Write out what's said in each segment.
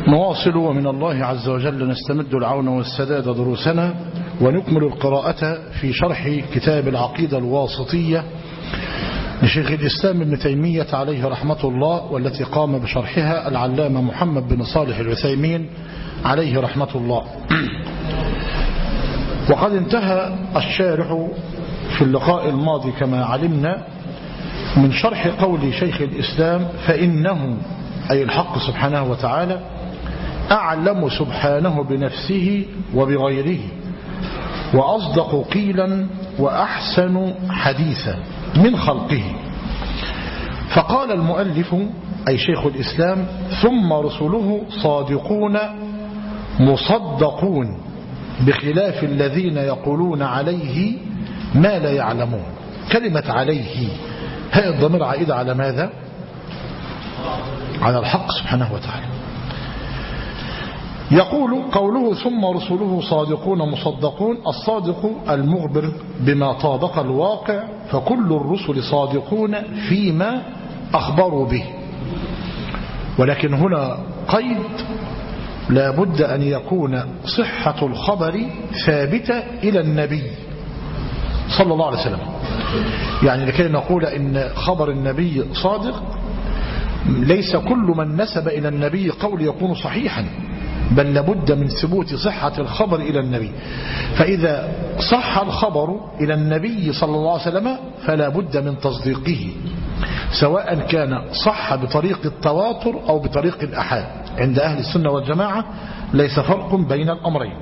نواصل ومن الله عز وجل نستمد العون والسداد دروسنا ونكمل القراءة في شرح كتاب العقيدة الواسطية لشيخ الإسلام ابن تيمية عليه رحمة الله، والتي قام بشرحها العلامة محمد بن صالح العثيمين عليه رحمة الله. وقد انتهى الشارح في اللقاء الماضي كما علمنا من شرح قول شيخ الإسلام: فإنه أي الحق سبحانه وتعالى أعلم سبحانه بنفسه وبغيره، وأصدق قيلا وأحسن حديثا من خلقه. فقال المؤلف أي شيخ الإسلام: ثم رسله صادقون مصدقون، بخلاف الذين يقولون عليه ما لا يعلمون. كلمة عليه هي الضمير عائدة على ماذا؟ على الحق سبحانه وتعالى. يقول قوله ثم رسله صادقون مصدقون: الصادق المخبر بما طابق الواقع، فكل الرسل صادقون فيما أخبروا به. ولكن هنا قيد: لا بد أن يكون صحة الخبر ثابتة إلى النبي صلى الله عليه وسلم. يعني لكي نقول إن خبر النبي صادق، ليس كل من نسب إلى النبي قول يكون صحيحا، بل لابد من ثبوت صحة الخبر إلى النبي. فإذا صح الخبر إلى النبي صلى الله عليه وسلم فلا بد من تصديقه، سواء كان صح بطريق التواتر أو بطريق الأحاد. عند أهل السنة والجماعة ليس فرق بين الأمرين.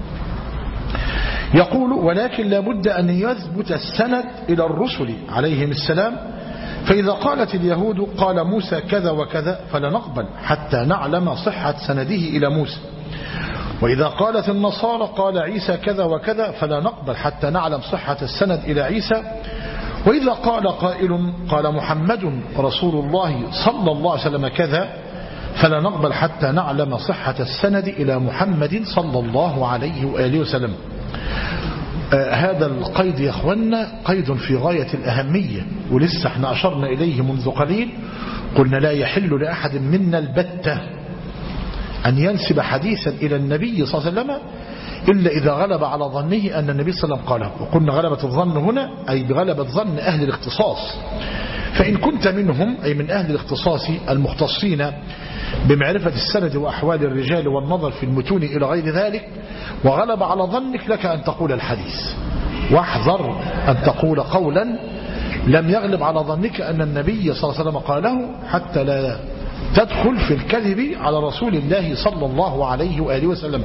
يقول: ولكن لابد أن يثبت السند إلى الرسل عليهم السلام. فإذا قالت اليهود قال موسى كذا وكذا فلا نقبل حتى نعلم صحة سنده إلى موسى، وإذا قالت النصارى قال عيسى كذا وكذا فلا نقبل حتى نعلم صحة السند إلى عيسى، وإذا قال قائل قال محمد رسول الله صلى الله عليه وسلم كذا فلا نقبل حتى نعلم صحة السند إلى محمد صلى الله عليه وآله وسلم. هذا القيد يا أخوانا قيد في غاية الأهمية، ولسه احنا أشرنا إليه منذ قليل. قلنا لا يحل لأحد منا البتة أن ينسب حديثا إلى النبي صلى الله عليه وسلم إلا إذا غلب على ظنه أن النبي صلى الله عليه وسلم قاله. وقلنا غلبة الظن هنا أي بغلبة ظن أهل الاختصاص. فإن كنت منهم أي من أهل الاختصاص المختصين بمعرفة السند وأحوال الرجال والنظر في المتون إلى غير ذلك، وغلب على ظنك، لك أن تقول الحديث. واحذر أن تقول قولا لم يغلب على ظنك أن النبي صلى الله عليه وسلم قاله، حتى لا تدخل في الكذب على رسول الله صلى الله عليه وآله وسلم.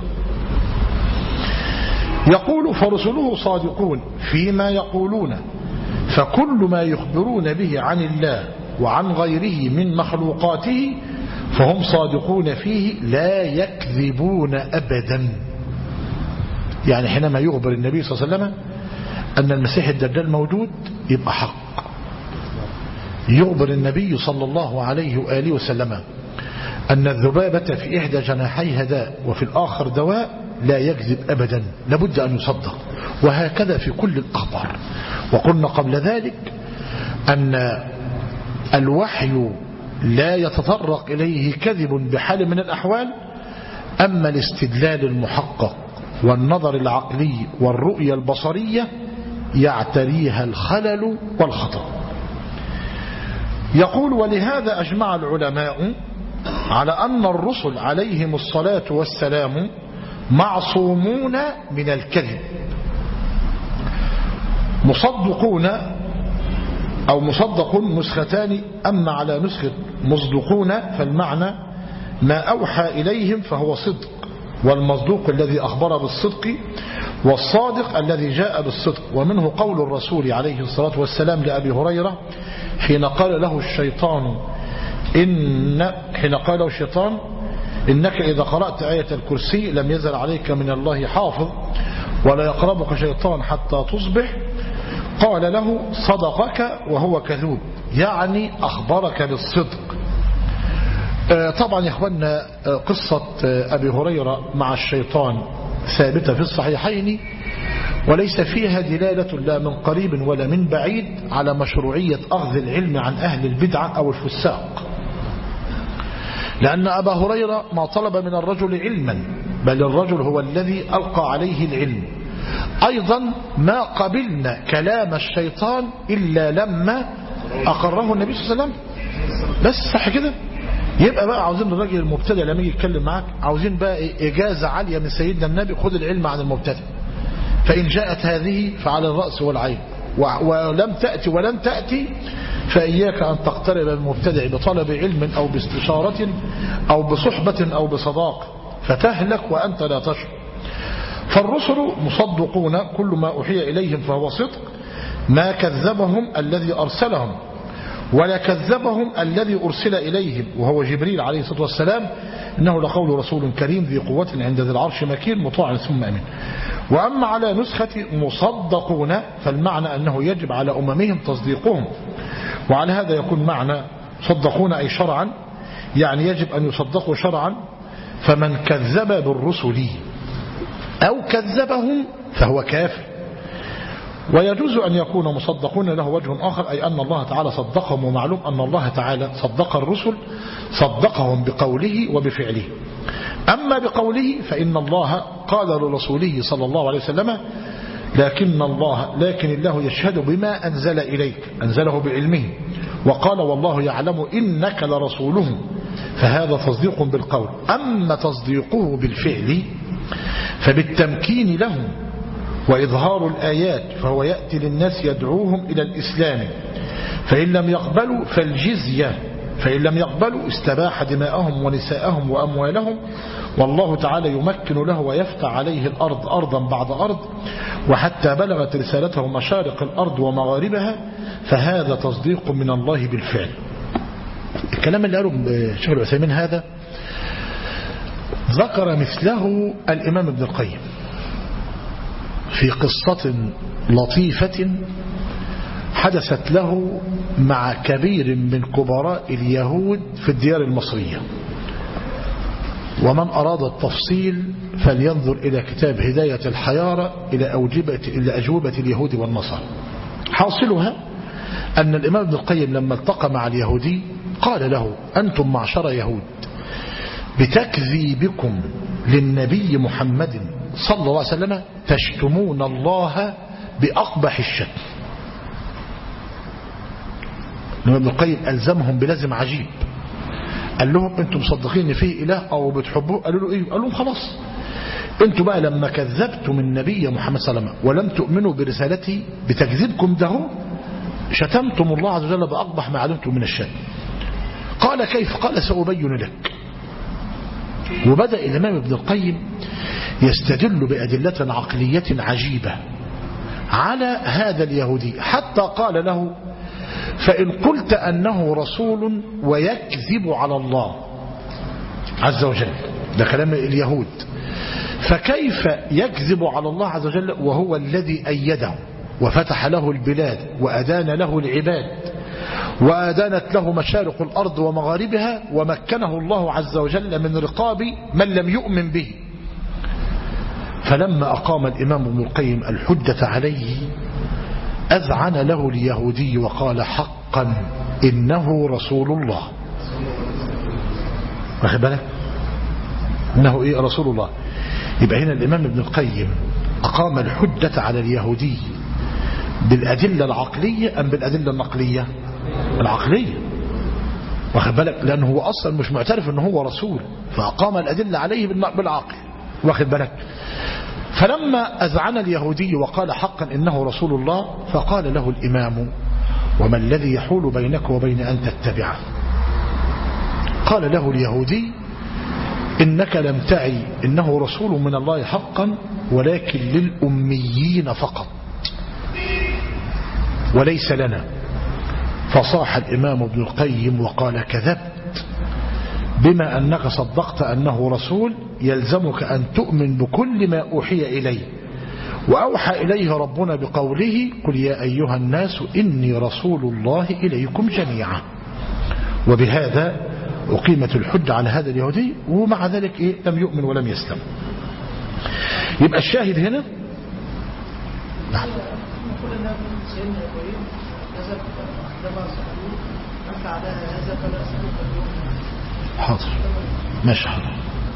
يقول: فرسله صادقون فيما يقولون، فكل ما يخبرون به عن الله وعن غيره من مخلوقاته فهم صادقون فيه لا يكذبون أبدا. يعني حينما يخبر النبي صلى الله عليه وسلم أن المسيح الدجال موجود يبقى حق. يخبر النبي صلى الله عليه وآله وسلم أن الذبابة في إحدى جناحيها داء وفي الآخر دواء، لا يكذب أبدا، لابد أن يصدق. وهكذا في كل الأخبار. وقلنا قبل ذلك أن الوحي لا يتطرق إليه كذب بحال من الأحوال، أما الاستدلال المحقق والنظر العقلي والرؤية البصرية يعتريها الخلل والخطأ. يقول: ولهذا أجمع العلماء على أن الرسل عليهم الصلاة والسلام معصومون من الكذب. مصدقون أو مصدق نسختان، أما على نسخة مصدقون فالمعنى ما أوحى إليهم فهو صدق، والمصدوق الذي أخبر بالصدق، والصادق الذي جاء بالصدق. ومنه قول الرسول عليه الصلاة والسلام لأبي هريرة حين قال له الشيطان إنك إذا قرأت آية الكرسي لم يزل عليك من الله حافظ ولا يقربك شيطان حتى تصبح. قال له: صدقك وهو كذوب، يعني أخبرك بالصدق. طبعا يا إخوانا قصة أبي هريرة مع الشيطان ثابتة في الصحيحين، وليس فيها دلالة لا من قريب ولا من بعيد على مشروعية أخذ العلم عن أهل البدعة أو الفساق. لأن أبا هريرة ما طلب من الرجل علما، بل الرجل هو الذي ألقى عليه العلم. أيضا ما قبلنا كلام الشيطان إلا لما أقره النبي صلى الله عليه وسلم. بس صح كده. يبقى بقى عاوزين الراجل المبتدئ لما يجي يتكلم معاك عاوزين بقى إجازة عالية من سيدنا النبي، خذ العلم عن المبتدئ، فإن جاءت هذه فعلى الرأس والعين، ولم تأتي ولن تأتي فإياك أن تقترب المبتدع بطلب علم أو باستشارة أو بصحبة أو بصداقة فتهلك وأنت لا تشعر. فالرسل مصدقون كل ما أوحي إليهم فهو صدق، ما كذبهم الذي أرسلهم ولا كذبهم الذي أرسل إليهم وهو جبريل عليه الصلاة والسلام، إنه لقول رسول كريم ذي قوة عند ذي العرش مكين مطاع ثم أمين. وأما على نسخة مصدقون فالمعنى أنه يجب على أممهم تصديقهم، وعلى هذا يكون معنى صدقون أي شرعا، يعني يجب أن يصدقوا شرعا. فمن كذب بالرسل أو كذبهم فهو كافر. ويجوز أن يكون مصدقون له وجه آخر، أي أن الله تعالى صدقهم، ومعلوم أن الله تعالى صدق الرسل، صدقهم بقوله وبفعله. أما بقوله فإن الله قال لرسوله صلى الله عليه وسلم لكن الله يشهد بما أنزل إليك، أنزله بعلمه، وقال والله يعلم إنك لرسوله، فهذا تصديق بالقول. أما تصديقه بالفعل فبالتمكين لهم وإظهار الآيات، فهو يأتي للناس يدعوهم إلى الإسلام، فإن لم يقبلوا فالجزية، فإن لم يقبلوا استباح دماءهم ونساءهم وأموالهم، والله تعالى يمكن له ويفتح عليه الأرض أرضا بعد أرض، وحتى بلغت رسالته مشارق الأرض ومغاربها، فهذا تصديق من الله بالفعل. الكلام اللي قاله شيخ العثيمين هذا ذكر مثله الإمام ابن القيم في قصة لطيفة حدثت له مع كبير من كبراء اليهود في الديار المصرية. ومن أراد التفصيل فلينظر إلى كتاب هداية الحيارى إلى أجوبة اليهود والنصارى. حاصلها أن الإمام ابن القيم لما التقى مع اليهودي قال له أنتم معشر يهود بتكذيبكم للنبي محمد صلى الله عليه وسلم تشتمون الله بأقبح الشتم. ابن القيم ألزمهم بلازم عجيب، قال لهم انتم مصدقين ان فيه اله او بتحبوه؟ قالوا له ايه؟ قال لهم خلاص انتم بقى لما كذبتم النبي محمد صلى الله عليه وسلم ولم تؤمنوا برسالته بتكذيبكم ده شتمتم الله عز وجل بأقبح ما علمتم من الشتم. قال كيف؟ قال سأبين لك. وبدأ الإمام ابن القيم يستدل بأدلة عقلية عجيبة على هذا اليهودي، حتى قال له فإن قلت أنه رسول ويكذب على الله عز وجل، ده كلام اليهود، فكيف يكذب على الله عز وجل وهو الذي أيده وفتح له البلاد وأدان له العباد وأدانت له مشارق الأرض ومغاربها ومكنه الله عز وجل من رقاب من لم يؤمن به. فلما أقام الإمام ابن القيم الحجة عليه أذعن له اليهودي وقال حقا إنه رسول الله. واخد بالك؟ إنه إيه؟ رسول الله. يبقى هنا الإمام ابن القيم أقام الحجة على اليهودي بالأدلة العقلية أم بالأدلة النقلية؟ العقلية. واخد بالك؟ لأنه هو أصلا مش معترف أنه هو رسول، فأقام الأدلة عليه بالعقل. واخد بالك؟ فلما أذعن اليهودي وقال حقا إنه رسول الله فقال له الإمام وما الذي يحول بينك وبين أن تتبعه؟ قال له اليهودي إنك لم تعي إنه رسول من الله حقا ولكن للأميين فقط وليس لنا. فصاح الإمام ابن القيم وقال كذبت، بما أنك صدقت أنه رسول يلزمك أن تؤمن بكل ما أوحي إليه، وأوحى إليه ربنا بقوله قل يا أيها الناس إني رسول الله إليكم جميعا. وبهذا أقيمت الحجة على هذا اليهودي، ومع ذلك إيه؟ لم يؤمن ولم يسلم. يبقى الشاهد هنا نعم حاضر ماشي حاضر.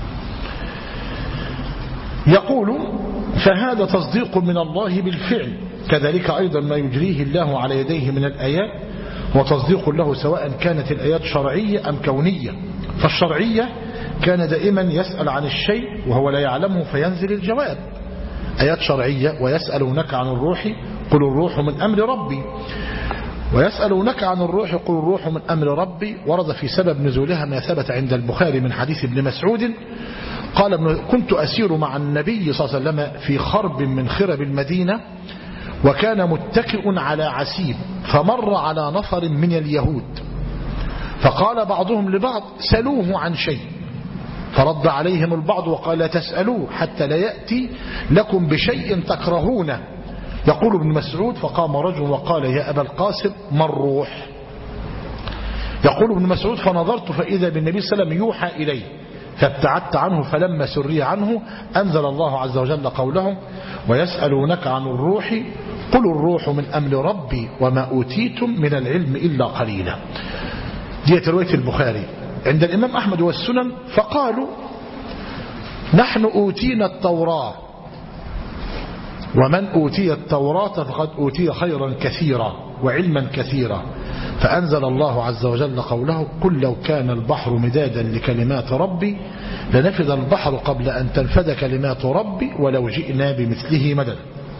يقول فهذا تصديق من الله بالفعل، كذلك أيضا ما يجريه الله على يديه من الآيات وتصديق له سواء كانت الآيات شرعية أم كونية. فالشرعية كان دائما يسأل عن الشيء وهو لا يعلمه فينزل الجواب، آيات شرعية. ويسألونك عن الروح قل الروح من أمر ربي، ويسألونك عن الروح قل الروح من أمر ربي. ورد في سبب نزولها ما ثبت عند البخاري من حديث ابن مسعود قال كنت أسير مع النبي صلى الله عليه وسلم في خرب من خرب المدينة وكان متكئ على عسيب، فمر على نفر من اليهود فقال بعضهم لبعض سلوه عن شيء، فرد عليهم البعض وقال لا تسألوه حتى لا يأتي لكم بشيء تكرهونه. يقول ابن مسعود فقام رجل وقال يا أبا القاسم ما الروح؟ يقول ابن مسعود فنظرت فإذا بالنبي صلى الله عليه وسلم يوحى إليه فابتعدت عنه، فلما سري عنه أنزل الله عز وجل قوله ويسألونك عن الروح قل الروح من أمر ربي وما أوتيتم من العلم إلا قليلا. دي رواية البخاري. عند الإمام أحمد والسنن فقالوا نحن أوتينا التوراة ومن أوتي التوراة فقد أوتي خيرا كثيرا وعلما كثيرا، فأنزل الله عز وجل قوله قل لو كان البحر مدادا لكلمات ربي لنفذ البحر قبل أن تنفذ كلمات ربي ولو جئنا بمثله مددا.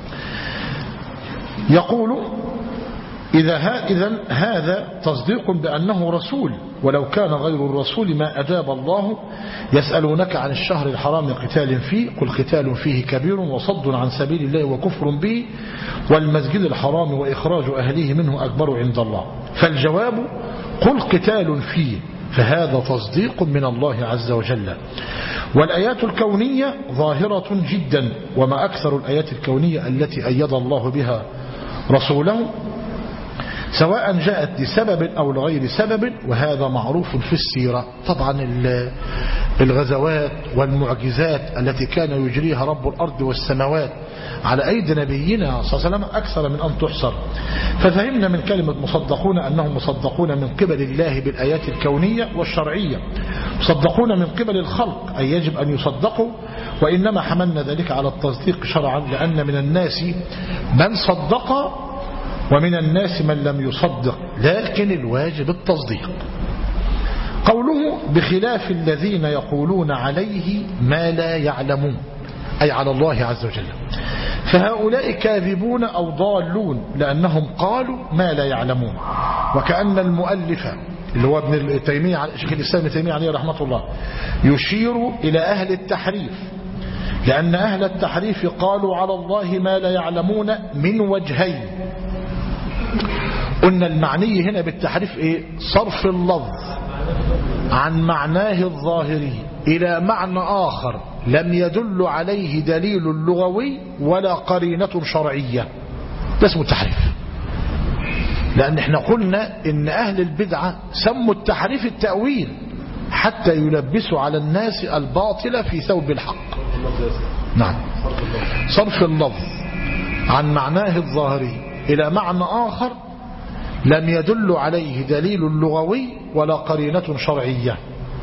يقول إذا هذا تصديق بأنه رسول، ولو كان غير الرسول ما أجاب الله. يسألونك عن الشهر الحرام قتال فيه قل قتال فيه كبير وصد عن سبيل الله وكفر به والمسجد الحرام وإخراج أهليه منه أكبر عند الله. فالجواب قل قتال فيه، فهذا تصديق من الله عز وجل. والآيات الكونية ظاهرة جدا، وما أكثر الآيات الكونية التي أيد الله بها رسوله سواء جاءت لسبب أو لغير سبب، وهذا معروف في السيرة. طبعا الغزوات والمعجزات التي كان يجريها رب الأرض والسماوات على أيدي نبينا صلى الله عليه وسلم أكثر من أن تحصر. ففهمنا من كلمة مصدقون أنهم مصدقون من قبل الله بالآيات الكونية والشرعية، مصدقون من قبل الخلق أي يجب أن يصدقوا، وإنما حملنا ذلك على التصديق شرعا، لأن من الناس من صدق ومن الناس من لم يصدق، لكن الواجب التصديق. قوله بخلاف الذين يقولون عليه ما لا يعلمون أي على الله عز وجل، فهؤلاء كاذبون أو ضالون لأنهم قالوا ما لا يعلمون. وكأن المؤلف اللي هو ابن تيمية شيخ الإسلام ابن تيمية عليه رحمة الله يشير إلى أهل التحريف، لأن أهل التحريف قالوا على الله ما لا يعلمون من وجهين. قلنا المعني هنا بالتحريف ايه؟ صرف اللفظ عن معناه الظاهري إلى معنى آخر لم يدل عليه دليل لغوي ولا قرينة شرعية، ده اسمه التحريف. لأن احنا قلنا إن أهل البدعة سموا التحريف التأويل حتى يلبسوا على الناس الباطل في ثوب الحق. نعم، صرف اللفظ عن معناه الظاهري إلى معنى آخر لم يدل عليه دليل لغوي ولا قرينة شرعية.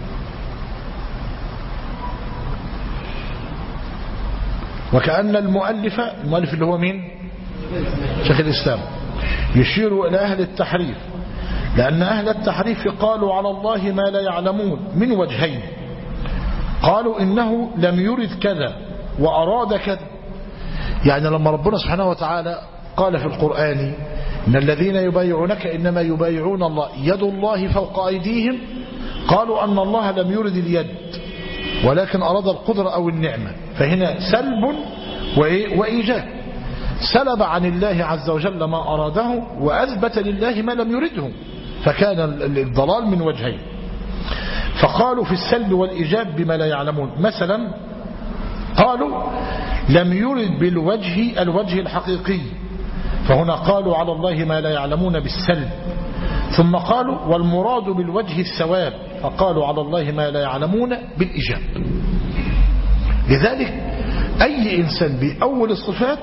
وكأن المؤلف اللي هو مين؟ شيخ الإسلام يشير إلى أهل التحريف، لأن أهل التحريف قالوا على الله ما لا يعلمون من وجهين. قالوا إنه لم يرد كذا وأراد كذا، يعني لما ربنا سبحانه وتعالى قال في القرآن إن الذين يبايعونك إنما يبايعون الله يد الله فوق أيديهم، قالوا أن الله لم يرد اليد ولكن أراد القدرة أو النعمة، فهنا سلب وإيجاب، سلب عن الله عز وجل ما أراده وأثبت لله ما لم يرده، فكان الضلال من وجهين. فقالوا في السلب والإيجاب بما لا يعلمون. مثلا قالوا لم يرد الوجه الحقيقي، فهنا قالوا على الله ما لا يعلمون بالسلب. ثم قالوا والمراد بالوجه الثواب، فقالوا على الله ما لا يعلمون بالإيجاب. لذلك أي إنسان بأول الصفات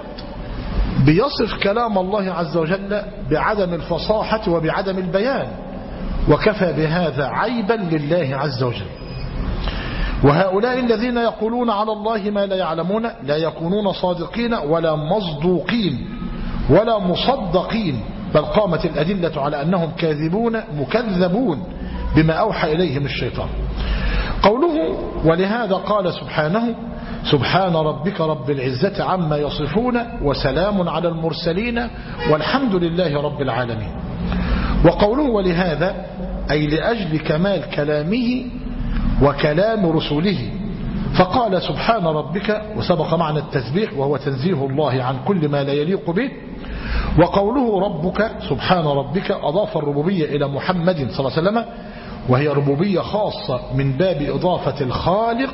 بيصف كلام الله عز وجل بعدم الفصاحة وبعدم البيان، وكفى بهذا عيبا لله عز وجل. وهؤلاء الذين يقولون على الله ما لا يعلمون لا يكونون صادقين ولا مصدوقين ولا مصدقين، بل قامت الأدلة على أنهم كاذبون مكذبون بما أوحى إليهم الشيطان. قوله ولهذا قال سبحانه سبحان ربك رب العزة عما يصفون وسلام على المرسلين والحمد لله رب العالمين. وقوله ولهذا أي لأجل كمال كلامه وكلام رسوله، فقال سبحان ربك وسبق معنى التسبيح وهو تنزيه الله عن كل ما لا يليق به. وقوله ربك سبحان ربك أضاف الربوبية إلى محمد صلى الله عليه وسلم، وهي ربوبية خاصة من باب إضافة الخالق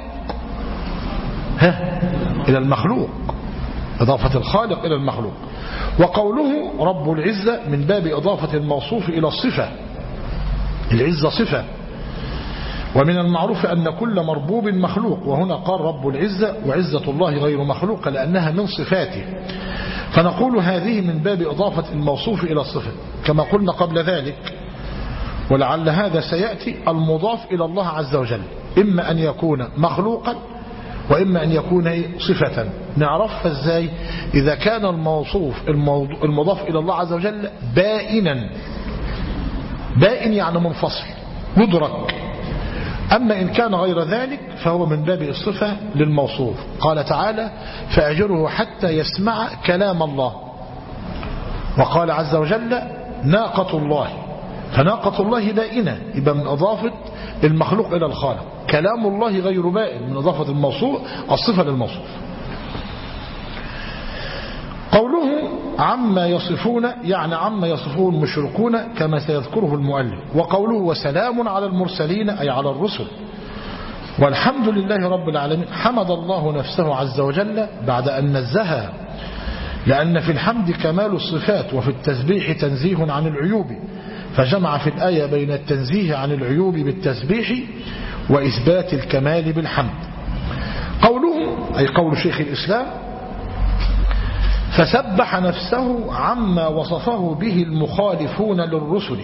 إلى المخلوق، إضافة الخالق إلى المخلوق. وقوله رب العزة من باب إضافة الموصوف إلى الصفة، العزة صفة، ومن المعروف أن كل مربوب مخلوق، وهنا قال رب العزة وعزة الله غير مخلوق لأنها من صفاته، فنقول هذه من باب إضافة الموصوف إلى الصفة كما قلنا قبل ذلك. ولعل هذا سيأتي المضاف إلى الله عز وجل إما أن يكون مخلوقا وإما أن يكون صفة. نعرفها إزاي؟ إذا كان الموصوف المضاف إلى الله عز وجل بائنا، بائن يعني منفصل مدرك. أما إن كان غير ذلك فهو من باب الصفة للموصوف. قال تعالى فأجره حتى يسمع كلام الله. وقال عز وجل ناقة الله، فناقة الله بائنة، يبقى من إضافة المخلوق إلى الخالق. كلام الله غير بائن، من إضافة الموصوف الصفة للموصوف. قوله عما يصفون يعني عما يصفون المشركون كما سيذكره المؤلف. وقوله وسلام على المرسلين أي على الرسل. والحمد لله رب العالمين، حمد الله نفسه عز وجل بعد أن نزهها، لأن في الحمد كمال الصفات وفي التسبيح تنزيه عن العيوب، فجمع في الآية بين التنزيه عن العيوب بالتسبيح وإثبات الكمال بالحمد. قوله أي قول شيخ الإسلام فسبح نفسه عما وصفه به المخالفون للرسل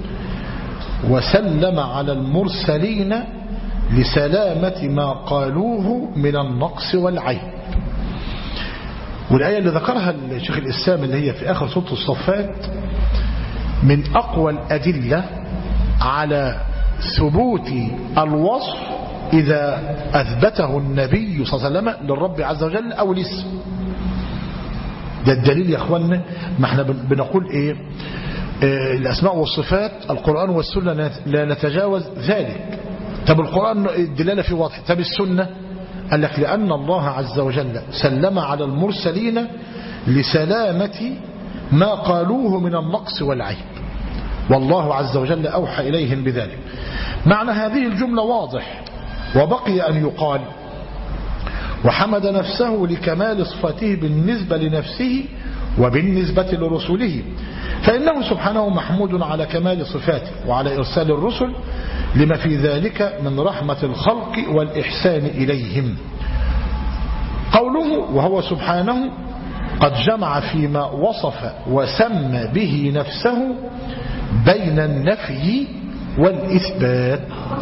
وسلم على المرسلين لسلامة ما قالوه من النقص والعيب. والآية اللي ذكرها الشيخ الإسلام اللي هي في آخر سورة الصفات من أقوى الأدلة على ثبوت الوصف إذا أثبته النبي صلى الله عليه وسلم للرب عز وجل أو الاسم. ده الدليل يا أخوانا. ما احنا بنقول إيه الأسماء والصفات القرآن والسنة لا نتجاوز ذلك. طب القرآن الدلالة في واضح، طب السنة قال لك لأن الله عز وجل سلم على المرسلين لسلامة ما قالوه من النقص والعيب، والله عز وجل أوحى إليهم بذلك. معنى هذه الجملة واضح. وبقي أن يقال وحمد نفسه لكمال صفاته بالنسبة لنفسه وبالنسبة لرسله، فإنه سبحانه محمود على كمال صفاته وعلى إرسال الرسل لما في ذلك من رحمة الخلق والإحسان إليهم. قوله وهو سبحانه قد جمع فيما وصف وسمى به نفسه بين النفي والإثبات.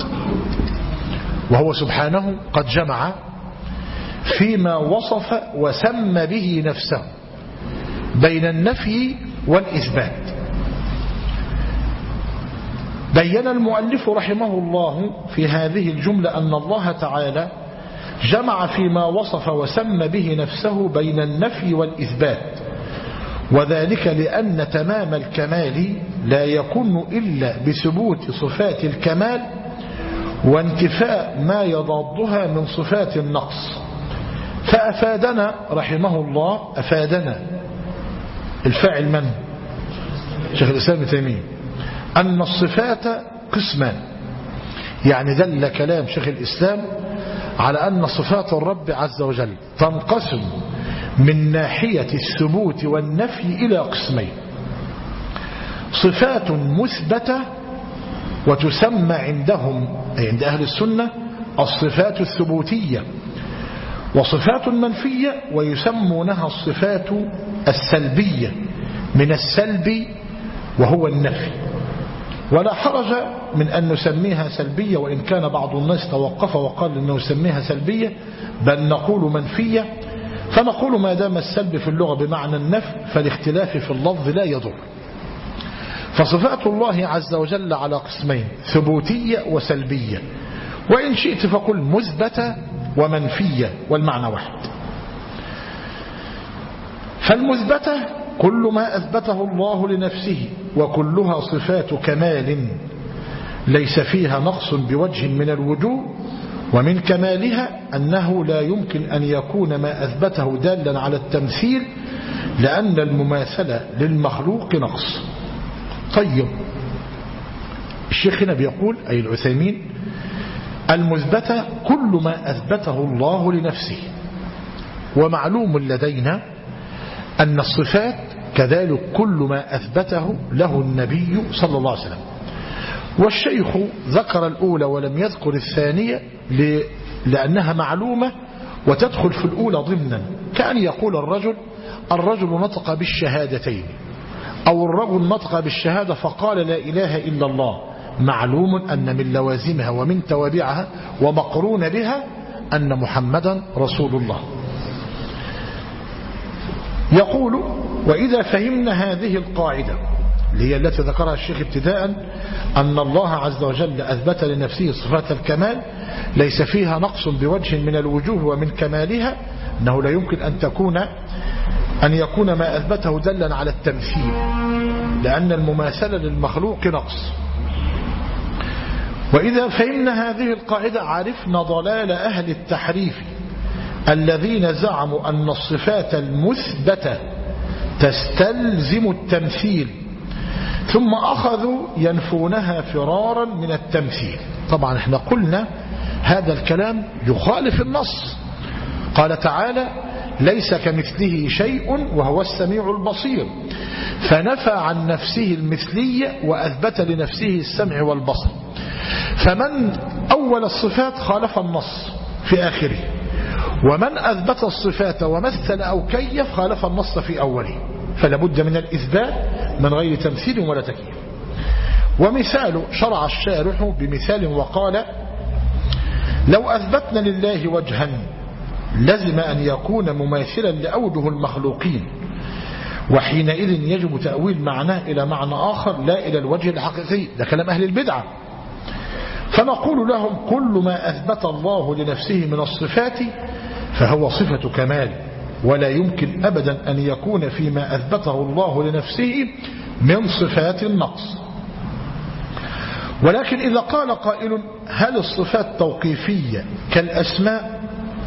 وهو سبحانه قد جمع فيما وصف وسمى به نفسه بين النفي والإثبات. بين المؤلف رحمه الله في هذه الجملة أن الله تعالى جمع فيما وصف وسمى به نفسه بين النفي والإثبات، وذلك لأن تمام الكمال لا يكون إلا بثبوت صفات الكمال وانتفاء ما يضادها من صفات النقص. فأفادنا رحمه الله، أفادنا الفاعل من؟ شيخ الإسلام ابن تيمية، أن الصفات قسمان. يعني دل كلام شيخ الإسلام على أن صفات الرب عز وجل تنقسم من ناحية الثبوت والنفي إلى قسمين: صفات مثبتة وتسمى عندهم أي عند أهل السنة الصفات الثبوتية، وصفات منفية ويسمونها الصفات السلبية من السلب وهو النفي. ولا حرج من أن نسميها سلبية، وإن كان بعض الناس توقف وقال أنه نسميها سلبية، بل نقول منفية. فنقول ما دام السلب في اللغة بمعنى النفي فالاختلاف في اللفظ لا يضر. فصفات الله عز وجل على قسمين: ثبوتية وسلبية، وإن شئت فقل مثبتة ومنفية، والمعنى واحد. فالمثبتة كل ما أثبته الله لنفسه، وكلها صفات كمال ليس فيها نقص بوجه من الوجوه، ومن كمالها أنه لا يمكن أن يكون ما أثبته دالا على التمثيل، لأن المماثلة للمخلوق نقص. طيب، الشيخ هنا بيقول أي العثيمين: المثبتة كل ما أثبته الله لنفسه، ومعلوم لدينا أن الصفات كذلك كل ما أثبته له النبي صلى الله عليه وسلم. والشيخ ذكر الأولى ولم يذكر الثانية لأنها معلومة وتدخل في الأولى ضمنا، كأن يقول الرجل نطق بالشهادتين، أو الرجل نطق بالشهادة فقال لا إله إلا الله. معلوم أن من لوازمها ومن توابعها ومقرون بها أن محمدا رسول الله. يقول: وإذا فهمنا هذه القاعدة، اللي هي التي ذكرها الشيخ ابتداء، أن الله عز وجل أثبت لنفسه صفات الكمال ليس فيها نقص بوجه من الوجوه، ومن كمالها أنه لا يمكن أن يكون ما أثبته دلا على التمثيل، لأن المماثلة للمخلوق نقص. وإذا فهمنا هذه القاعدة عرفنا ضلال أهل التحريف الذين زعموا أن الصفات المثبتة تستلزم التمثيل، ثم أخذوا ينفونها فرارا من التمثيل. طبعا احنا قلنا هذا الكلام يخالف النص. قال تعالى: ليس كمثله شيء وهو السميع البصير، فنفى عن نفسه المثلية وأثبت لنفسه السمع والبصر. فمن أول الصفات خالف النص في آخره، ومن أثبت الصفات ومثل أو كيف خالف النص في أوله. فلا بد من الإثبات من غير تمثيل ولا تكييف. ومثال شرع الشارح بمثال وقال: لو أثبتنا لله وجها لزم أن يكون مماثلا لأوجه المخلوقين، وحينئذ يجب تأويل معناه إلى معنى آخر لا إلى الوجه الحقيقي. ده كلام أهل البدعة. فنقول لهم: كل ما أثبت الله لنفسه من الصفات فهو صفة كمال، ولا يمكن أبدا أن يكون فيما أثبته الله لنفسه من صفات النقص. ولكن إذا قال قائل: هل الصفات توقيفية كالأسماء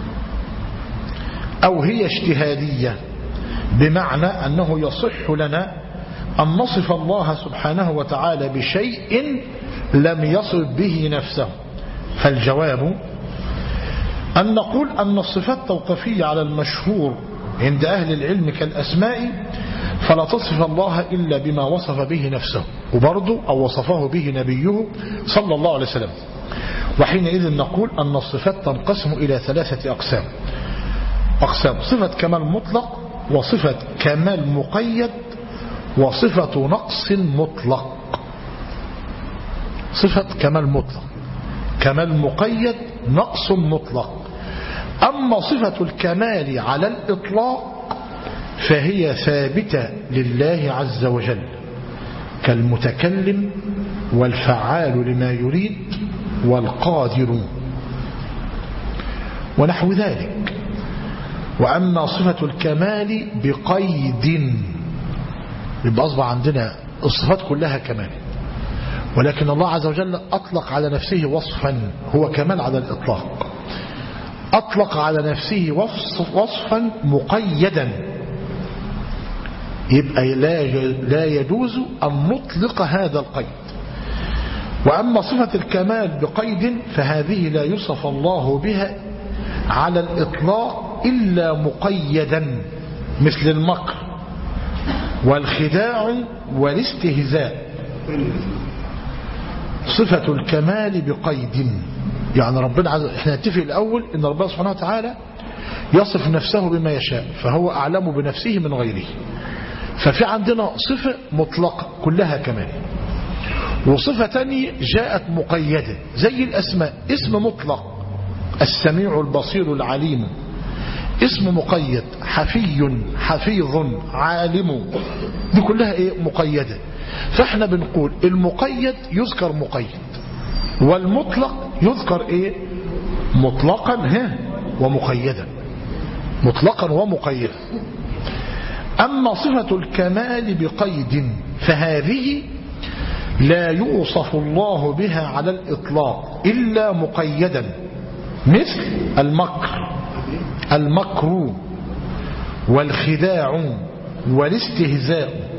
أو هي اجتهادية، بمعنى أنه يصح لنا أن نصف الله سبحانه وتعالى بشيء لم يصف به نفسه؟ فالجواب أن نقول أن الصفات توقيفية على المشهور عند أهل العلم كالأسماء، فلا تصف الله إلا بما وصف به نفسه وبرضه أو وصفه به نبيه صلى الله عليه وسلم. وحينئذ نقول أن الصفات تنقسم إلى 3 أقسام: صفة كمال مطلق، وصفة كمال مقيد، وصفة نقص مطلق. صفة كمال مطلق، كمال مقيد، نقص مطلق. أما صفة الكمال على الإطلاق فهي ثابتة لله عز وجل، كالمتكلم والفعال لما يريد والقادر ونحو ذلك. وأما صفة الكمال بقيد، يبقى أصبح عندنا الصفات كلها كمال، ولكن الله عز وجل أطلق على نفسه وصفا هو كمال على الإطلاق، أطلق على نفسه وصفا مقيدا، يبقى لا يجوز أن نطلق هذا القيد. وأما صفة الكمال بقيد فهذه لا يوصف الله بها على الإطلاق إلا مقيدا، مثل المكر والخداع والاستهزاء. صفة الكمال بقيد، يعني ربنا عز وجل، احنا نتفق الأول ان ربنا سبحانه وتعالى يصف نفسه بما يشاء، فهو أعلم بنفسه من غيره. ففي عندنا صفة مطلقة كلها كمال، وصفة تانية جاءت مقيدة زي الأسماء، اسم مطلق السميع البصير العليم، اسم مقيد حفي حفيظ عالم، دي كلها ايه مقيدة. فاحنا بنقول المقيد يذكر مقيد، والمطلق يذكر ايه مطلقا ومقيدا، مطلقا ومقيدا. أما صفة الكمال بقيد فهذه لا يوصف الله بها على الإطلاق إلا مقيدا، مثل المكر والخداع والاستهزاء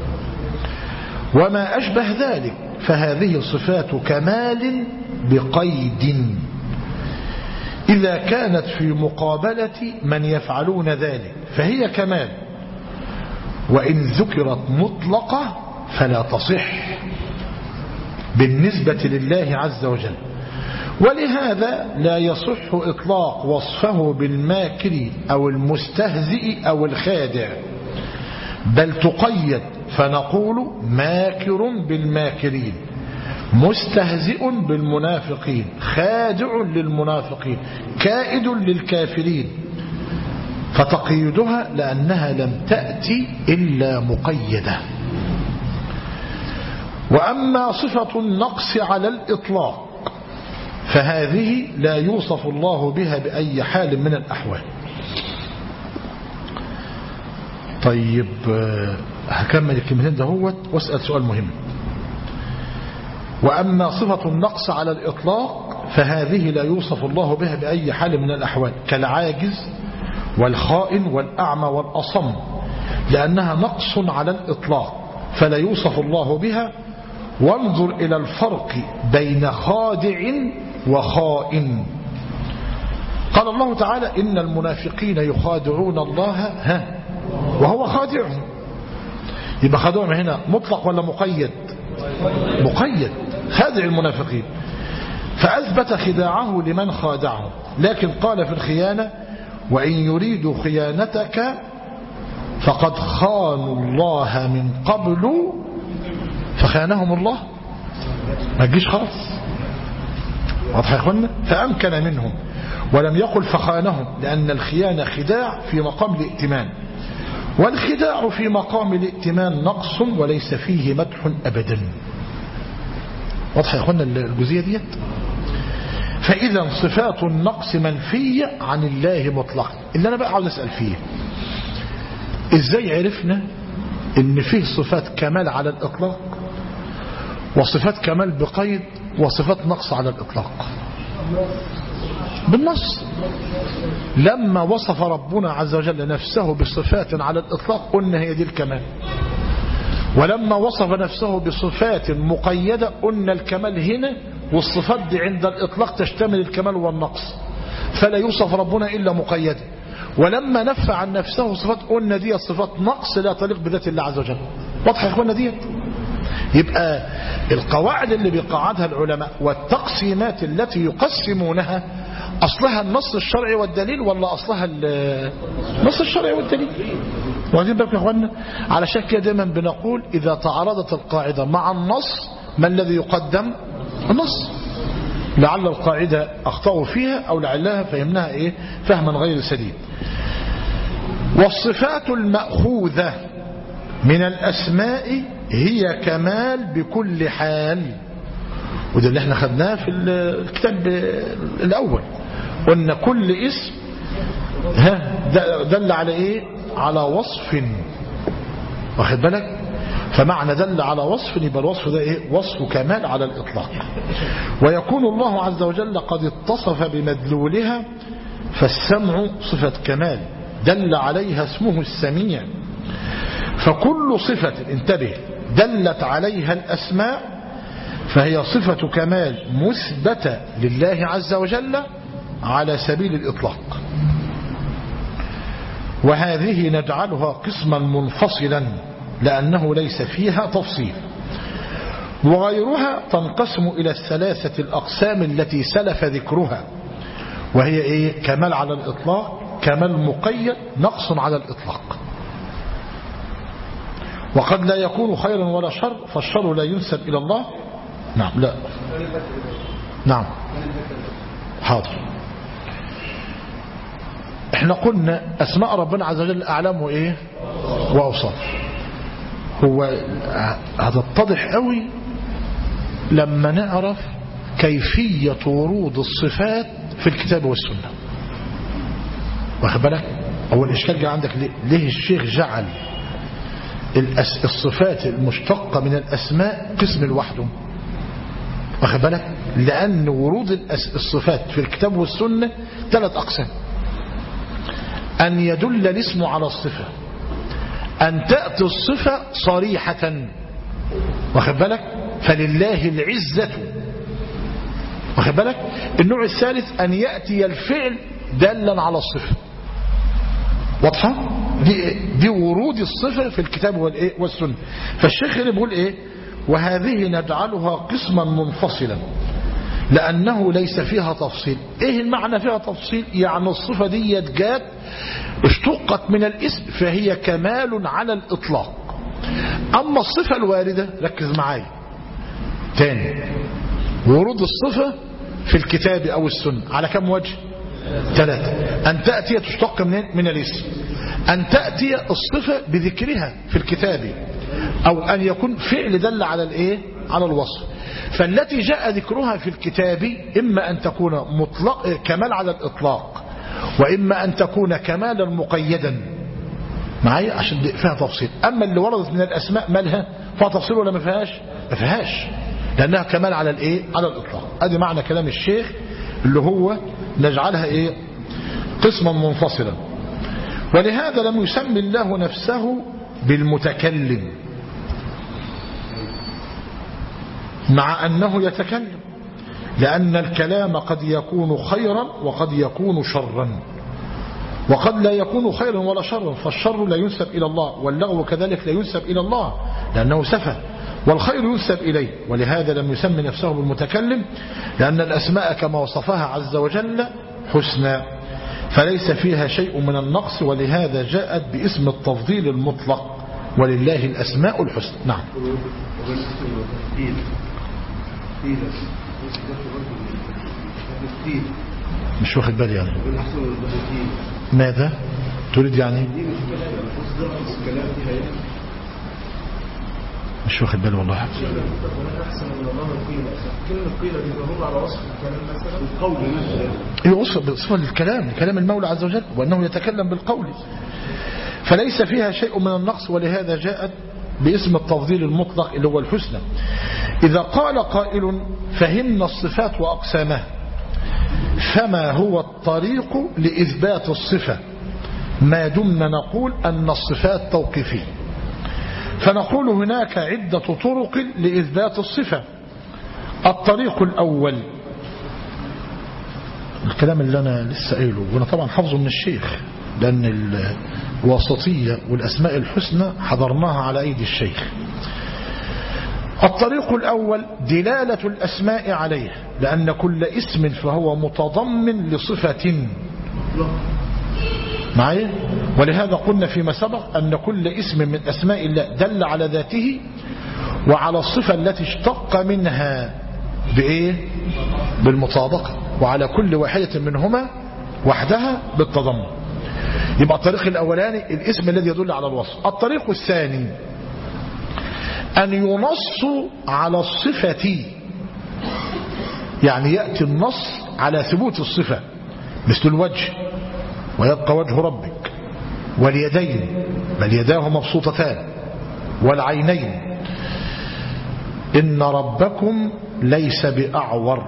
وما أشبه ذلك، فهذه صفات كمال بقيد إذا كانت في مقابلة من يفعلون ذلك فهي كمال، وإن ذكرت مطلقة فلا تصح بالنسبة لله عز وجل. ولهذا لا يصح إطلاق وصفه بالماكر أو المستهزئ أو الخادع، بل تقيد فنقول ماكر بالماكرين، مستهزئ بالمنافقين، خادع للمنافقين، كائد للكافرين، فتقيدها لأنها لم تأتي إلا مقيدة. وأما صفة النقص على الإطلاق فهذه لا يوصف الله بها بأي حال من الأحوال. طيب هكمل الكلمتين دهوت واسأل سؤال مهم. وأما صفة النقص على الإطلاق فهذه لا يوصف الله بها بأي حال من الأحوال، كالعاجز والخائن والأعمى والأصم، لأنها نقص على الإطلاق فلا يوصف الله بها. وانظر إلى الفرق بين خادع وخائن. قال الله تعالى إن المنافقين يخادعون الله وهو خادعهم، يبقى خادعهم هنا مطلق ولا مقيد؟ مقيد، خادع المنافقين، فأثبت خداعه لمن خادعه. لكن قال في الخيانة وإن يريدوا خيانتك فقد خانوا الله من قبل فخانهم الله، ما تجيش خلاص، واضح يا اخوانا؟ فأمكن منهم ولم يقل فخانهم، لأن الخيانة خداع في مقام الائتمان، والخداع في مقام الائتمان نقص وليس فيه مدح أبدا. واضح يا اخوانا الجزئية ديت؟ فإذا صفات النقص منفية عن الله مطلقا. اللي أنا بقى عاوز أسأل فيه، إزاي عرفنا إن فيه صفات كمال على الإطلاق وصفات كمال بقيد وصفات نقص على الإطلاق؟ بالنص. لما وصف ربنا عز وجل نفسه بصفات على الإطلاق قلنا هي دي الكمال، ولما وصف نفسه بصفات مقيدة قلنا الكمال هنا، والصفات دي عند الإطلاق تشتمل الكمال والنقص، فلا يوصف ربنا إلا مقيدا. ولما نفى عن نفسه صفات قلنا دي صفات نقص لا تليق بذات الله عز وجل. واضح يا اخوانا ديت؟ يبقى القواعد اللي بيقعدها العلماء والتقسيمات التي يقسمونها أصلها النص الشرعي والدليل ولا أصلها النص الشرعي والدليل؟ واخدين بالكم يا اخوانا؟ علشان كده دايما بنقول إذا تعارضت القاعدة مع النص ما الذي يقدم؟ النص. لعل القاعدة أخطأوا فيها أو لعلها فهمناها إيه فهما غير سديد. والصفات المأخوذة من الأسماء هي كمال بكل حال، وده اللي احنا خدناه في الكتاب الأول. قلنا كل اسم دل على إيه؟ على وصف، واخد بالك؟ فمعنى دل على وصف يبقى الوصف ده إيه؟ وصف كمال على الإطلاق. ويكون الله عز وجل قد اتصف بمدلولها، فالسمع صفة كمال دل عليها اسمه السميع. فكل صفة انتبه دلت عليها الأسماء فهي صفة كمال مثبتة لله عز وجل على سبيل الإطلاق. وهذه نجعلها قسما منفصلا لأنه ليس فيها تفصيل. وغيرها تنقسم إلى الثلاثة الأقسام التي سلف ذكرها، وهي إيه؟ كمال على الإطلاق، كمال مقيد، نقص على الإطلاق. وقد لا يكون خيرا ولا شر، فالشر لا ينسب إلى الله نعم. لا نعم حاضر. احنا قلنا أسماء ربنا عز وجل أعلام وإيه وأوصاف. هو هتتضح قوي لما نعرف كيفية ورود الصفات في الكتاب والسنة. واخد بالك؟ أول إشكال جاء عندك ليه الشيخ جعل الصفات المشتقة من الأسماء قسم لوحده؟ واخد بالك؟ لأن ورود الصفات في الكتاب والسنة 3 أقسام: أن يدل الاسم على الصفة، أن تأتي الصفة صريحة، واخد بالك؟ فلله العزة، واخد بالك؟ النوع الثالث أن يأتي الفعل دالا على الصفة. واضحة؟ دي ورود الصفة في الكتاب والسنة. فالشيخ اللي بيقول إيه؟ وهذه نجعلها قسما منفصلا لأنه ليس فيها تفصيل. إيه المعنى فيها تفصيل؟ يعني الصفة دي جات اشتقت من الاسم فهي كمال على الإطلاق. أما الصفة الواردة، ركز معايا تاني، ورود الصفة في الكتاب أو السنة على كم وجه؟ 3: أن تأتي تشتق من الاسم، أن تأتي الصفة بذكرها في الكتاب، أو أن يكون فعل دل على الإيه؟ على الوصف. فالتي جاء ذكرها في الكتاب إما أن تكون مطلق كمال على الإطلاق، وإما أن تكون كمالا مقيدا معايا عشان فيها تفصيل. أما اللي وردت من الأسماء مالها فيها تفصيل ولا ما فيهاش؟ ما فيهاش، لأنها كمال على الإيه؟ على الإطلاق. أدي معنى كلام الشيخ اللي هو نجعلها إيه؟ قسما منفصلا. ولهذا لم يسمي الله نفسه بالمتكلم مع أنه يتكلم، لأن الكلام قد يكون خيرا وقد يكون شرا، وقد لا يكون خيرا ولا شرا. فالشر لا ينسب إلى الله، واللغو كذلك لا ينسب إلى الله لأنه سفه، والخير ينسب إليه. ولهذا لم يسمي نفسه بالمتكلم، لأن الأسماء كما وصفها عز وجل حسنى فليس فيها شيء من النقص، ولهذا جاءت باسم التفضيل المطلق: ولله الأسماء الحسنى. نعم. مش واخد بالي يعني. ماذا تريد يعني؟ مش واخد بالي والله. احسن من الله القيل. كلمة قيل بيدور على وصف الكلام مثلا القول نفسه. يوصف بصفة الكلام، كلام المولى عز وجل، وأنه يتكلم بالقول، فليس فيها شيء من النقص، ولهذا جاءت باسم التفضيل المطلق اللي هو الحسنى. إذا قال قائل: فهمنا الصفات وأقسامها، فما هو الطريق لإثبات الصفة ما دمنا نقول أن الصفات توقيفية؟ فنقول هناك عدة طرق لإثبات الصفة. الطريق الأول، الكلام اللي أنا لسه قايله وأنا طبعا حافظه من الشيخ، لأن الواسطية والأسماء الحسنى حضرناها على أيدي الشيخ. الطريق الأول دلالة الأسماء عليه، لأن كل اسم فهو متضمن لصفة معي. ولهذا قلنا فيما سبق أن كل اسم من أسماء الله دل على ذاته وعلى الصفة التي اشتق منها بإيه؟ بالمطابقة، وعلى كل واحدة منهما وحدها بالتضمن. يبقى الطريق الأولاني الاسم الذي يدل على الوصف. الطريق الثاني أن ينص على الصفة، يعني يأتي النص على ثبوت الصفة، مثل الوجه: ويبقى وجه ربك، واليدين بل يداه مبسوطتان، والعينين، إن ربكم ليس بأعور،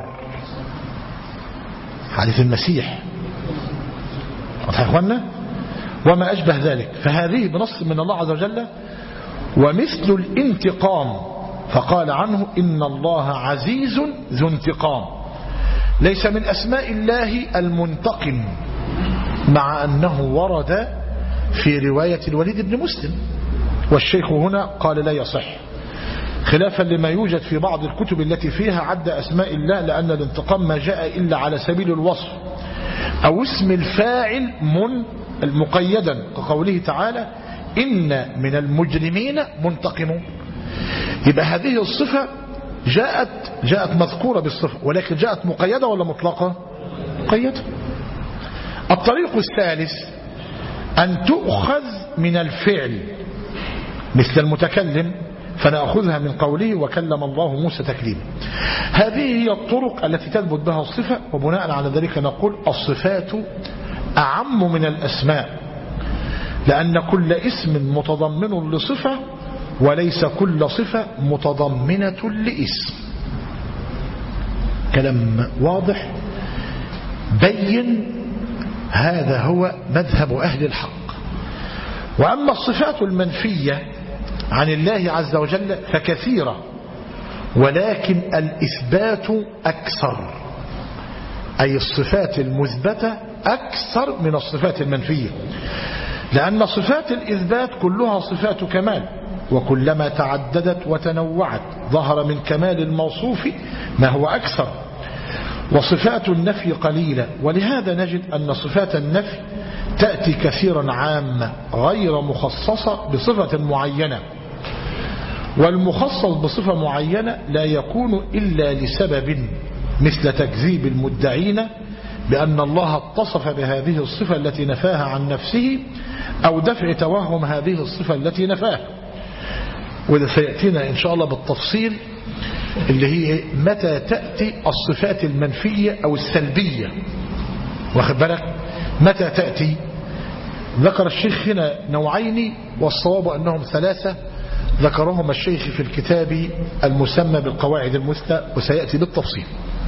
حديث المسيح، واضح يا اخوانا؟ وما أشبه ذلك. فهذه بنص من الله عز وجل. ومثل الانتقام، فقال عنه: إن الله عزيز ذو انتقام، ليس من أسماء الله المنتقم، مع أنه ورد في رواية الوليد بن مسلم، والشيخ هنا قال لا يصح، خلافا لما يوجد في بعض الكتب التي فيها عد أسماء الله، لأن الانتقام ما جاء إلا على سبيل الوصف أو اسم الفاعل مقيدا، كقوله تعالى: إن من المجرمين منتقمون. يبقى هذه الصفة جاءت مذكورة بالصفة، ولكن جاءت مقيدة ولا مطلقة؟ مقيدة. الطريق الثالث أن تؤخذ من الفعل مثل المتكلم، فنأخذها من قوله وكلم الله موسى تكليما. هذه هي الطرق التي تثبت بها الصفة، وبناء على ذلك نقول الصفات أعم من الأسماء، لأن كل اسم متضمن لصفة، وليس كل صفة متضمنة لاسم. كلام واضح بين. هذا هو مذهب أهل الحق. وأما الصفات المنفية عن الله عز وجل فكثيرة، ولكن الإثبات أكثر، أي الصفات المثبتة أكثر من الصفات المنفية، لأن صفات الإثبات كلها صفات كمال، وكلما تعددت وتنوعت ظهر من كمال الموصوف ما هو أكثر. وصفات النفي قليلة، ولهذا نجد أن صفات النفي تأتي كثيرا عامة غير مخصصة بصفة معينة، والمخصص بصفة معينة لا يكون إلا لسبب، مثل تكذيب المدعين بأن الله اتصف بهذه الصفة التي نفاها عن نفسه، أو دفع توهم هذه الصفة التي نفاها. وإذا سيأتينا إن شاء الله بالتفصيل اللي هي متى تأتي الصفات المنفية أو السلبية، واخد بالك؟ متى تأتي؟ ذكر الشيخ هنا نوعين، والصواب أنهم ثلاثة ذكرهم الشيخ في الكتاب المسمى بالقواعد المثلى، وسيأتي بالتفصيل.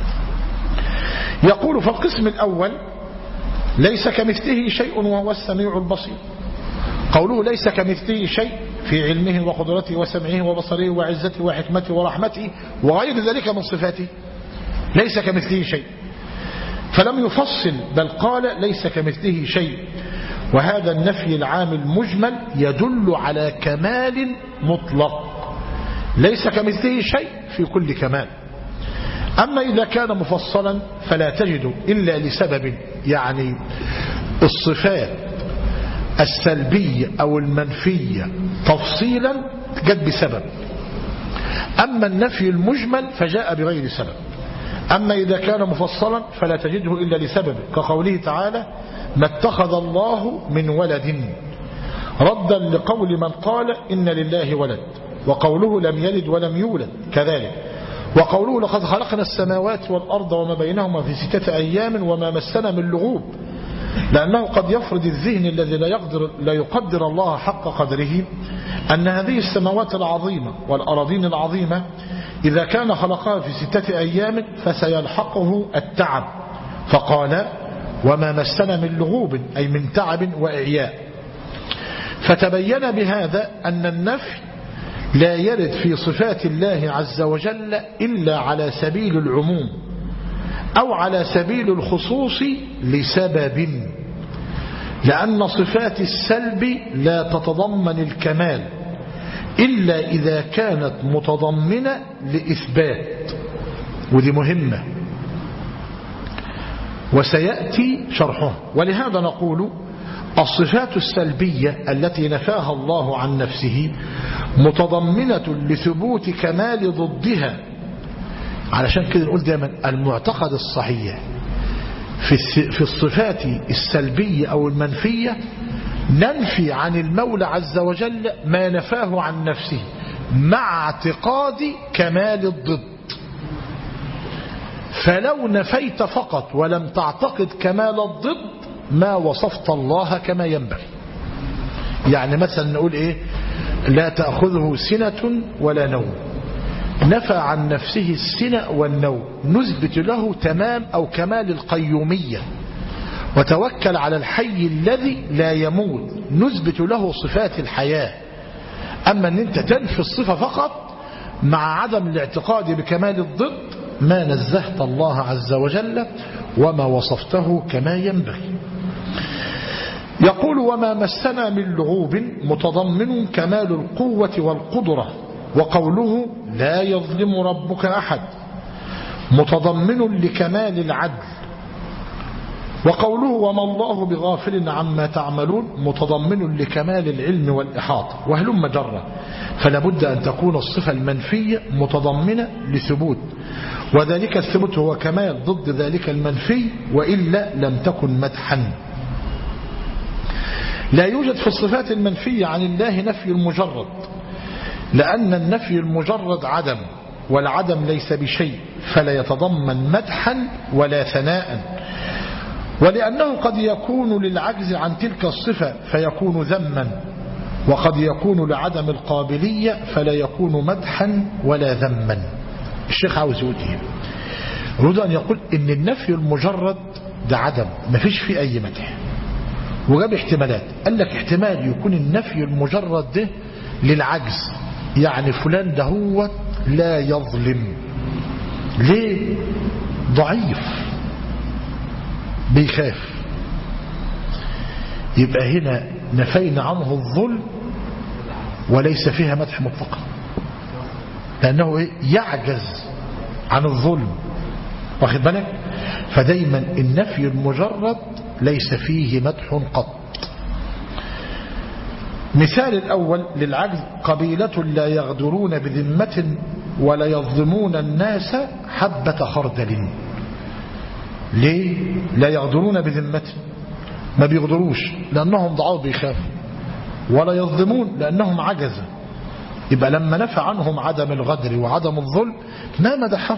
يقول: فالقسم الأول ليس كمثله شيء وهو السميع البصير. قوله ليس كمثله شيء في علمه وقدرته وسمعه وبصره وعزته وحكمته ورحمته وغير ذلك من صفاته، ليس كمثله شيء، فلم يفصل بل قال ليس كمثله شيء. وهذا النفي العام المجمل يدل على كمال مطلق، ليس كمثله شيء في كل كمال. أما إذا كان مفصلا فلا تجد إلا لسبب، يعني الصفات السلبية أو المنفية تفصيلا جد بسبب، أما النفي المجمل فجاء بغير سبب. أما إذا كان مفصلا فلا تجده إلا لسبب، كقوله تعالى: ما اتخذ الله من ولد، ردا لقول من قال إن لله ولد، وقوله لم يلد ولم يولد كذلك، وقوله لقد خلقنا السماوات والأرض وما بينهما في 6 أيام وما مسنا من لغوب، لأنه قد يفرض الذهن الذي لا يقدر الله حق قدره أن هذه السماوات العظيمة والأراضين العظيمة إذا كان خلقها في 6 أيام فسيلحقه التعب، فقال: وما مسنا من لغوب، أي من تعب وإعياء. فتبين بهذا أن النفي لا يرد في صفات الله عز وجل إلا على سبيل العموم أو على سبيل الخصوص لسبب، لأن صفات السلب لا تتضمن الكمال إلا إذا كانت متضمنة لإثبات، ودي مهمة وسيأتي شرحها. ولهذا نقول الصفات السلبية التي نفاها الله عن نفسه متضمنة لثبوت كمال ضدها. علشان كده نقول دائما المعتقد الصحيح في الصفات السلبية أو المنفية ننفي عن المولى عز وجل ما نفاه عن نفسه مع اعتقاد كمال الضد. فلو نفيت فقط ولم تعتقد كمال الضد ما وصفت الله كما ينبغي. يعني مثلا نقول إيه؟ لا تأخذه سنة ولا نوم، نفى عن نفسه السنة والنوم، نثبت له تمام أو كمال القيومية. وتوكل على الحي الذي لا يموت، نثبت له صفات الحياة. أما أن أنت تنفي الصفة فقط مع عدم الاعتقاد بكمال الضد ما نزهت الله عز وجل وما وصفته كما ينبغي. يقول: وما مسنا من لغوب متضمن كمال القوة والقدرة، وقوله لا يظلم ربك أحد متضمن لكمال العدل، وقوله وما الله بغافل عما تعملون متضمن لكمال العلم والإحاطة، وهلم جرة. فلا بد أن تكون الصفة المنفية متضمنة لثبوت، وذلك الثبوت هو كمال ضد ذلك المنفي، وإلا لم تكن مدحا. لا يوجد في الصفات المنفية عن الله نفي المجرد، لأن النفي المجرد عدم، والعدم ليس بشيء، فلا يتضمن مدحا ولا ثناء. ولأنه قد يكون للعجز عن تلك الصفة فيكون ذما، وقد يكون لعدم القابلية فلا يكون مدحا ولا ذما. الشيخ عاوز يقول ايه؟ يريد أن يقول إن النفي المجرد ده عدم، ما فيش فيه أي مدح، وجاب احتمالات. قال لك احتمال يكون النفي المجرد ده للعجز، يعني فلان ده هو لا يظلم، ليه؟ ضعيف بيخاف، يبقى هنا نفينا عنه الظلم وليس فيها مدح مطلقا، لأنه إيه؟ يعجز عن الظلم، واخد بالك؟ فدايما النفي المجرد ليس فيه مدح قط. مثال الأول للعجز: قبيلة لا يغدرون بذمة ولا يظلمون الناس حبة خردل. ليه لا يغدرون بذمة؟ ما بيغدروش لأنهم ضعاف بيخافوا، ولا يظلمون لأنهم عجزة. يبقى لما نفى عنهم عدم الغدر وعدم الظلم ما مدحهم.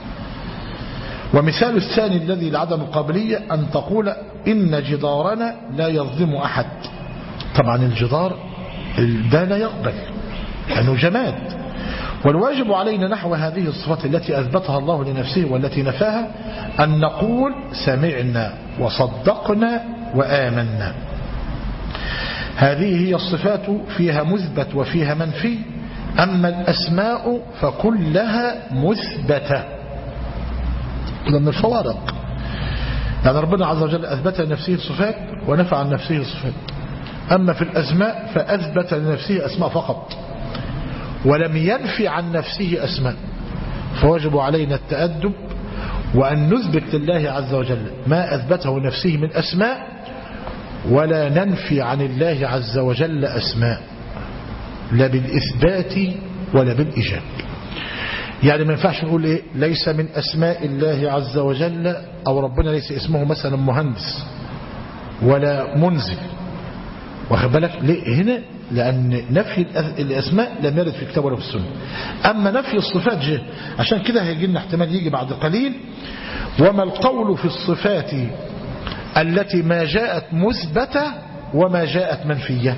ومثال الثاني الذي لعدم القابلية أن تقول إن جدارنا لا يظلم أحد. طبعا الجدار ده لا يقبل لأنه جماد. والواجب علينا نحو هذه الصفات التي أثبتها الله لنفسه والتي نفاها أن نقول سمعنا وصدقنا وآمنا. هذه هي الصفات فيها مثبت وفيها منفي. أما الأسماء فكلها مثبتة. هذا من الفوارق، يعني ربنا عز وجل أثبت لنفسه الصفات ونفى عن نفسه الصفات. أما في الأسماء فأثبت لنفسه أسماء فقط ولم ينفي عن نفسه أسماء. فواجب علينا التأدب وأن نثبت لله عز وجل ما أثبته نفسه من أسماء، ولا ننفي عن الله عز وجل أسماء، لا بالإثبات ولا بالإيجاب. يعني ما ينفعش نقول إيه ليس من أسماء الله عز وجل، أو ربنا ليس اسمه مثلا مهندس ولا منزل، واخد بالك؟ ليه هنا؟ لأن نفي الأسماء لم يرد في الكتاب ولا في السنة. أما نفي الصفات جه، عشان كده هيجي لنا احتمال يجي بعد قليل: وما القول في الصفات التي ما جاءت مثبتة وما جاءت منفية.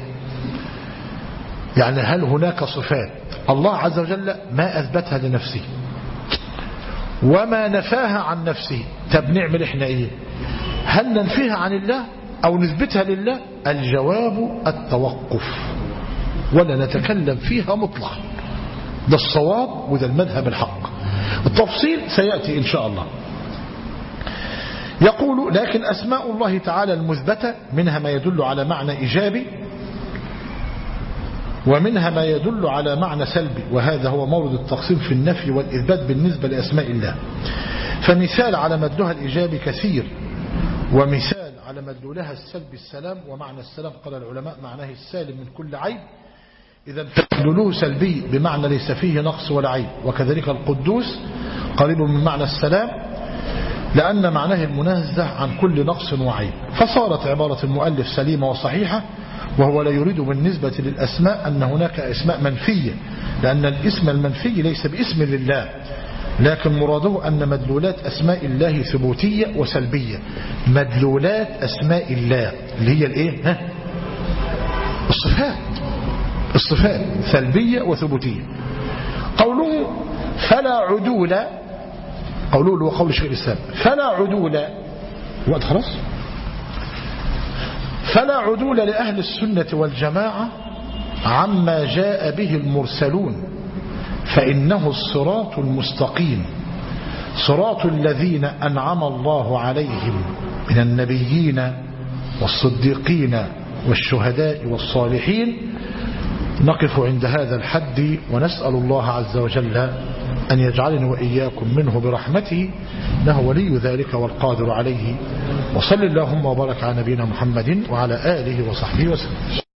يعني هل هناك صفات الله عز وجل ما أثبتها لنفسه وما نفاها عن نفسه؟ طب نعمل احنا ايه؟ هل ننفيها عن الله أو نثبتها لله؟ الجواب التوقف، ولا نتكلم فيها مطلقا. ده الصواب وده المذهب الحق. التفصيل سيأتي إن شاء الله. يقول: لكن أسماء الله تعالى المثبتة منها ما يدل على معنى إيجابي ومنها ما يدل على معنى سلبي، وهذا هو مورد التقسيم في النفي والإثبات بالنسبة لأسماء الله. فمثال على مدلولها الإيجابي كثير، ومثال على مدلولها السلبي السلام. ومعنى السلام قال العلماء معناه السالم من كل عيب، إذا مدلوله سلبي بمعنى ليس فيه نقص ولا عيب. وكذلك القدوس قريب من معنى السلام لأن معناه المنزه عن كل نقص وعيب. فصارت عبارة المؤلف سليمة وصحيحة، وهو لا يريد بالنسبة للأسماء أن هناك أسماء منفية، لأن الاسم المنفي ليس باسم لله، لكن مراده أن مدلولات أسماء الله ثبوتية وسلبية. مدلولات أسماء الله اللي هي الإيه؟ الصفات سلبية وثبوتية. قوله فلا عدول، قوله هو قول شيخ الإسلام، فلا عدول، وقت خلاص، فلا عدول لأهل السنة والجماعة عما جاء به المرسلون، فإنه الصراط المستقيم، صراط الذين أنعم الله عليهم من النبيين والصديقين والشهداء والصالحين. نقف عند هذا الحد ونسأل الله عز وجل أن يجعلني وإياكم منه برحمته، إنه ولي ذلك والقادر عليه. وصل اللهم وبارك على نبينا محمد وعلى آله وصحبه وسلم.